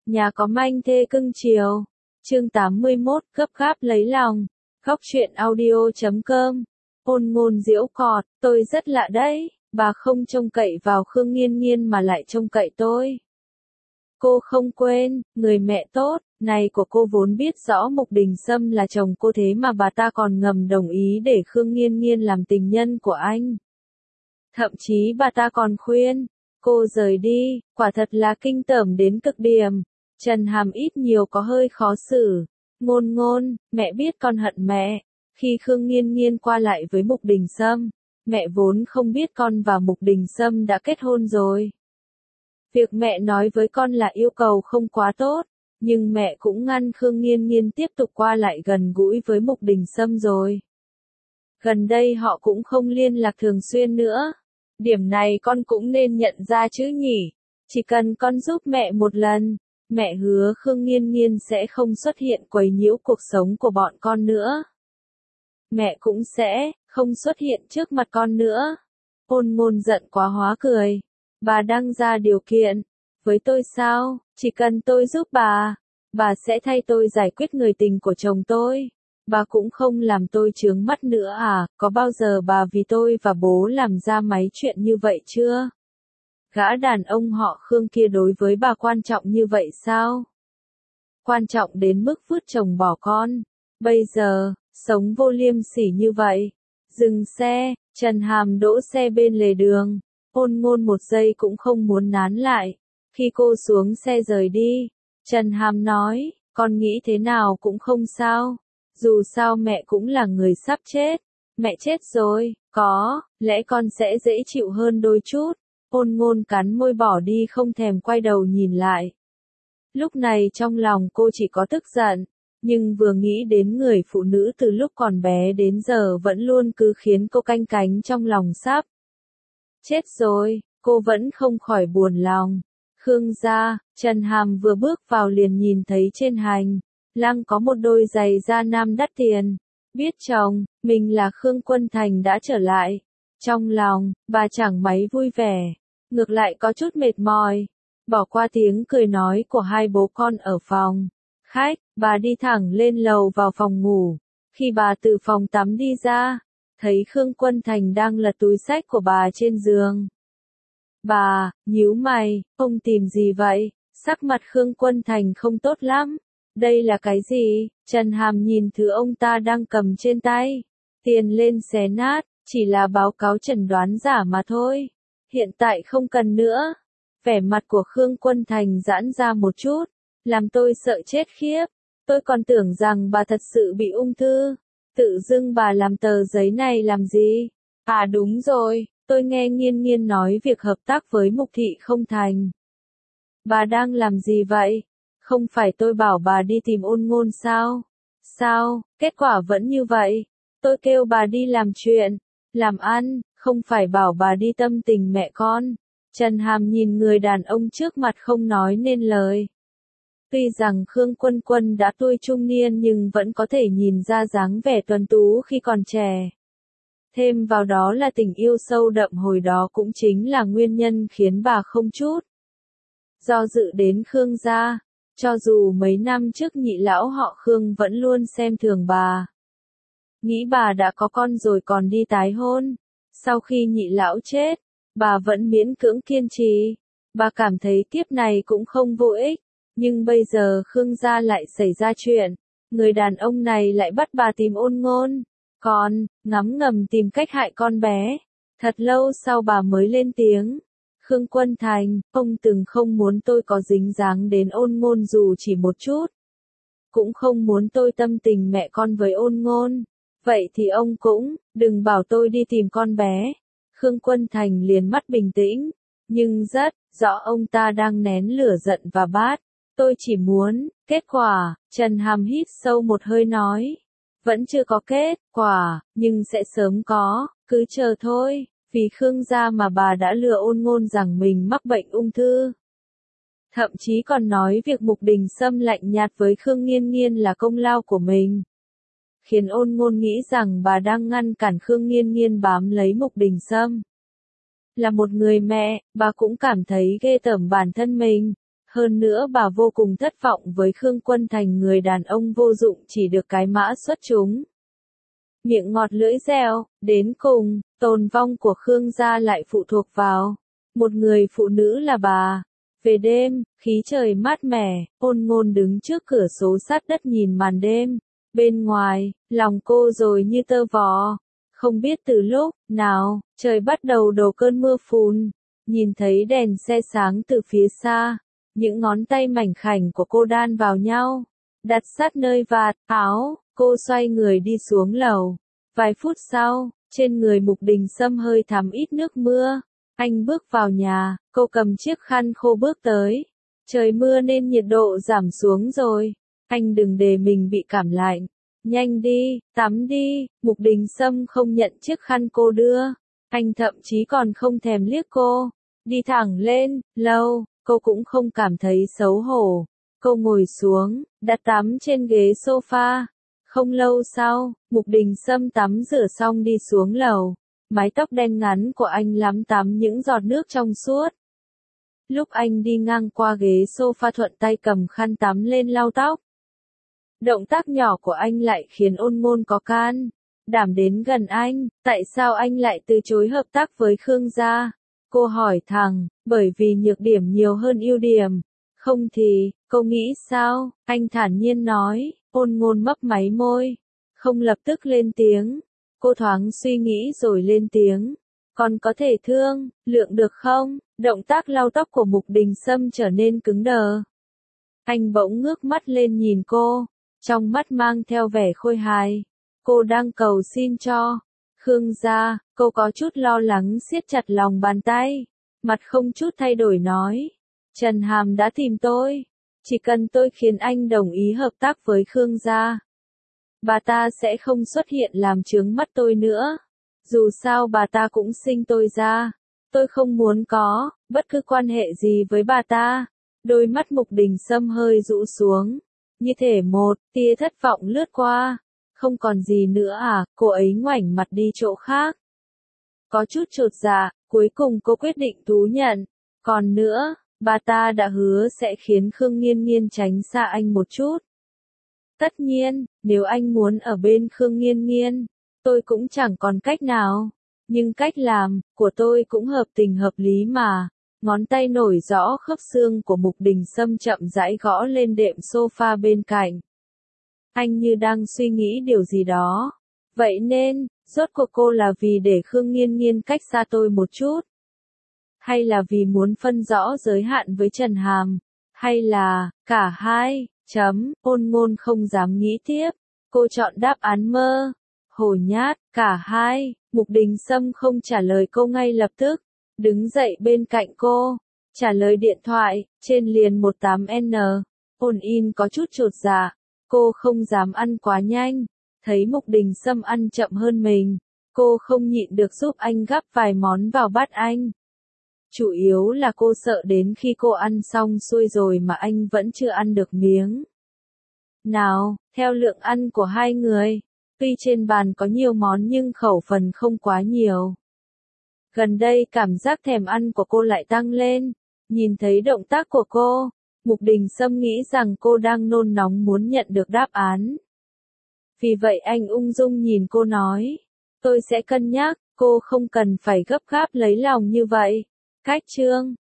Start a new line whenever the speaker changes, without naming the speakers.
Nhà có manh thê cưng chiều. Chương 81, gấp gáp lấy lòng. Góc truyện audio.com. Ôn ngôn diễu cọt, tôi rất lạ đấy, bà không trông cậy vào Khương Nghiên Nghiên mà lại trông cậy tôi. Cô không quên, người mẹ tốt, này của cô vốn biết rõ Mục Đình Sâm là chồng cô, thế mà bà ta còn ngầm đồng ý để Khương Nghiên Nghiên làm tình nhân của anh. Thậm chí bà ta còn khuyên cô rời đi, quả thật là kinh tởm đến cực điểm. Trần Hàm ít nhiều có hơi khó xử. Ngôn ngôn, mẹ biết con hận mẹ. Khi Khương Nghiên Nghiên qua lại với Mục Đình Sâm, mẹ vốn không biết con và Mục Đình Sâm đã kết hôn rồi. Việc mẹ nói với con là yêu cầu không quá tốt, nhưng mẹ cũng ngăn Khương Nghiên Nghiên tiếp tục qua lại gần gũi với Mục Đình Sâm rồi. Gần đây họ cũng không liên lạc thường xuyên nữa. Điểm này con cũng nên nhận ra chứ nhỉ. Chỉ cần con giúp mẹ một lần, mẹ hứa Khương Nghiên Nghiên sẽ không xuất hiện quấy nhiễu cuộc sống của bọn con nữa. Mẹ cũng sẽ không xuất hiện trước mặt con nữa. Ôn ngôn giận quá hóa cười. Bà đang ra điều kiện. Với tôi sao? Chỉ cần tôi giúp bà sẽ thay tôi giải quyết người tình của chồng tôi. Bà cũng không làm tôi chướng mắt nữa à? Có bao giờ bà vì tôi và bố làm ra mấy chuyện như vậy chưa? Gã đàn ông họ Khương kia đối với bà quan trọng như vậy sao? Quan trọng đến mức vứt chồng bỏ con. Bây giờ, sống vô liêm sỉ như vậy. Dừng xe, Trần Hàm đỗ xe bên lề đường. Ôn ngôn một giây cũng không muốn nán lại. Khi cô xuống xe rời đi, Trần Hàm nói, con nghĩ thế nào cũng không sao. Dù sao mẹ cũng là người sắp chết. Mẹ chết rồi, có lẽ con sẽ dễ chịu hơn đôi chút. Ôn ngôn cắn môi bỏ đi không thèm quay đầu nhìn lại. Lúc này trong lòng cô chỉ có tức giận, nhưng vừa nghĩ đến người phụ nữ từ lúc còn bé đến giờ vẫn luôn cứ khiến cô canh cánh trong lòng sắp chết rồi, cô vẫn không khỏi buồn lòng. Khương gia, Trần Hàm vừa bước vào liền nhìn thấy trên hành lang có một đôi giày da nam đắt tiền. Biết chồng mình là Khương Quân Thành đã trở lại, trong lòng bà chẳng mấy vui vẻ, ngược lại có chút mệt mỏi. Bỏ qua tiếng cười nói của hai bố con ở phòng khách, bà đi thẳng lên lầu vào phòng ngủ. Khi bà từ phòng tắm đi ra, thấy Khương Quân Thành đang lật túi xách của bà trên giường. Bà nhíu mày, ông tìm gì vậy? Sắc mặt Khương Quân Thành không tốt lắm. Đây là cái gì? Trần Hàm nhìn thứ ông ta đang cầm trên tay. Tiền lên xé nát, chỉ là báo cáo chẩn đoán giả mà thôi. Hiện tại không cần nữa. Vẻ mặt của Khương Quân Thành giãn ra một chút, làm tôi sợ chết khiếp. Tôi còn tưởng rằng bà thật sự bị ung thư. Tự dưng bà làm tờ giấy này làm gì? À đúng rồi, tôi nghe Nghiên Nghiên nói việc hợp tác với Mục Thị không thành. Bà đang làm gì vậy? Không phải tôi bảo bà đi tìm Ôn Ngôn sao? Sao, kết quả vẫn như vậy? Tôi kêu bà đi làm chuyện, làm ăn, không phải bảo bà đi tâm tình mẹ con. Trần Hàm nhìn người đàn ông trước mặt không nói nên lời. Tuy rằng Khương Quân Quân đã tuổi trung niên nhưng vẫn có thể nhìn ra dáng vẻ tuấn tú khi còn trẻ. Thêm vào đó là tình yêu sâu đậm hồi đó cũng chính là nguyên nhân khiến bà không chút do dự đến Khương gia. Cho dù mấy năm trước nhị lão họ Khương vẫn luôn xem thường bà. Nghĩ bà đã có con rồi còn đi tái hôn. Sau khi nhị lão chết, bà vẫn miễn cưỡng kiên trì. Bà cảm thấy kiếp này cũng không vô ích. Nhưng bây giờ Khương gia lại xảy ra chuyện. Người đàn ông này lại bắt bà tìm Ôn Ngôn. Còn, ngấm ngầm tìm cách hại con bé. Thật lâu sau bà mới lên tiếng. Khương Quân Thành, ông từng không muốn tôi có dính dáng đến Ôn Ngôn dù chỉ một chút. Cũng không muốn tôi tâm tình mẹ con với Ôn Ngôn. Vậy thì ông cũng, đừng bảo tôi đi tìm con bé. Khương Quân Thành liền mắt bình tĩnh. Nhưng rất rõ ông ta đang nén lửa giận và bát. Tôi chỉ muốn, kết quả, Trần Hàm hít sâu một hơi nói. Vẫn chưa có kết quả, nhưng sẽ sớm có, cứ chờ thôi. Vì Khương gia mà bà đã lừa Ôn Ngôn rằng mình mắc bệnh ung thư. Thậm chí còn nói việc Mục Đình Sâm lạnh nhạt với Khương Nghiên Nghiên là công lao của mình. Khiến Ôn Ngôn nghĩ rằng bà đang ngăn cản Khương Nghiên Nghiên bám lấy Mục Đình Sâm. Là một người mẹ, bà cũng cảm thấy ghê tởm bản thân mình. Hơn nữa bà vô cùng thất vọng với Khương Quân Thành, người đàn ông vô dụng chỉ được cái mã xuất chúng. Miệng ngọt lưỡi dẻo, đến cùng, tồn vong của Khương gia lại phụ thuộc vào một người phụ nữ là bà. Về đêm, khí trời mát mẻ, Ôn Ngôn đứng trước cửa sổ sát đất nhìn màn đêm. Bên ngoài, lòng cô rồi như tơ vò. Không biết từ lúc nào, trời bắt đầu đổ cơn mưa phùn. Nhìn thấy đèn xe sáng từ phía xa. Những ngón tay mảnh khảnh của cô đan vào nhau. Đặt sát nơi vạt áo, cô xoay người đi xuống lầu. Vài phút sau, trên người Mục Đình Sâm hơi thấm ít nước mưa. Anh bước vào nhà, cô cầm chiếc khăn khô bước tới. Trời mưa nên nhiệt độ giảm xuống rồi. Anh đừng để mình bị cảm lạnh. Nhanh đi, tắm đi. Mục Đình Sâm không nhận chiếc khăn cô đưa. Anh thậm chí còn không thèm liếc cô. Đi thẳng lên, lầu, cô cũng không cảm thấy xấu hổ. Cô ngồi xuống, đặt tắm trên ghế sofa. Không lâu sau, Mục Đình Sâm tắm rửa xong đi xuống lầu. Mái tóc đen ngắn của anh lắm tắm những giọt nước trong suốt. Lúc anh đi ngang qua ghế sofa thuận tay cầm khăn tắm lên lau tóc. Động tác nhỏ của anh lại khiến Ôn Ngôn có can đảm đến gần anh. Tại sao anh lại từ chối hợp tác với Khương gia? Cô hỏi thẳng, bởi vì nhược điểm nhiều hơn ưu điểm. Không thì, cô nghĩ sao? Anh thản nhiên nói. Ôn Ngôn mấp máy môi, không lập tức lên tiếng. Cô thoáng suy nghĩ rồi lên tiếng. Còn có thể thương lượng được không? Động tác lau tóc của Mục Đình Sâm trở nên cứng đờ. Anh bỗng ngước mắt lên nhìn cô, trong mắt mang theo vẻ khôi hài. Cô đang cầu xin cho Khương gia. Cô có chút lo lắng siết chặt lòng bàn tay, mặt không chút thay đổi nói. Trần Hàm đã tìm tôi. Chỉ cần tôi khiến anh đồng ý hợp tác với Khương gia, bà ta sẽ không xuất hiện làm chướng mắt tôi nữa. Dù sao bà ta cũng sinh tôi ra. Tôi không muốn có bất cứ quan hệ gì với bà ta. Đôi mắt Mục Đình Sâm hơi rũ xuống. Như thể một tia thất vọng lướt qua. Không còn gì nữa à? Cô ấy ngoảnh mặt đi chỗ khác. Có chút chột dạ, cuối cùng cô quyết định thú nhận. Còn nữa, bà ta đã hứa sẽ khiến Khương Nghiên Nghiên tránh xa anh một chút. Tất nhiên, nếu anh muốn ở bên Khương Nghiên Nghiên, tôi cũng chẳng còn cách nào. Nhưng cách làm của tôi cũng hợp tình hợp lý mà. Ngón tay nổi rõ khớp xương của Mục Đình Sâm chậm rãi gõ lên đệm sofa bên cạnh. Anh như đang suy nghĩ điều gì đó. Vậy nên, rốt cuộc cô là vì để Khương Nghiên Nghiên cách xa tôi một chút? Hay là vì muốn phân rõ giới hạn với Trần Hàm? Hay là cả hai? Ôn Ngôn không dám nghĩ tiếp. Cô chọn đáp án mơ hồ nhát. Cả hai. Mục Đình Sâm không trả lời cô ngay lập tức. Đứng dậy bên cạnh cô. Trả lời điện thoại. Trên liền 18N. Ôn In có chút chột dạ. Cô không dám ăn quá nhanh. Thấy Mục Đình Sâm ăn chậm hơn mình. Cô không nhịn được giúp anh gắp vài món vào bát anh. Chủ yếu là cô sợ đến khi cô ăn xong xuôi rồi mà anh vẫn chưa ăn được miếng nào. Theo lượng ăn của hai người, tuy trên bàn có nhiều món nhưng khẩu phần không quá nhiều. Gần đây cảm giác thèm ăn của cô lại tăng lên. Nhìn thấy động tác của cô, Mục Đình Sâm nghĩ rằng cô đang nôn nóng muốn nhận được đáp án. Vì vậy anh ung dung nhìn cô nói. Tôi sẽ cân nhắc, cô không cần phải gấp gáp lấy lòng như vậy. Cách chương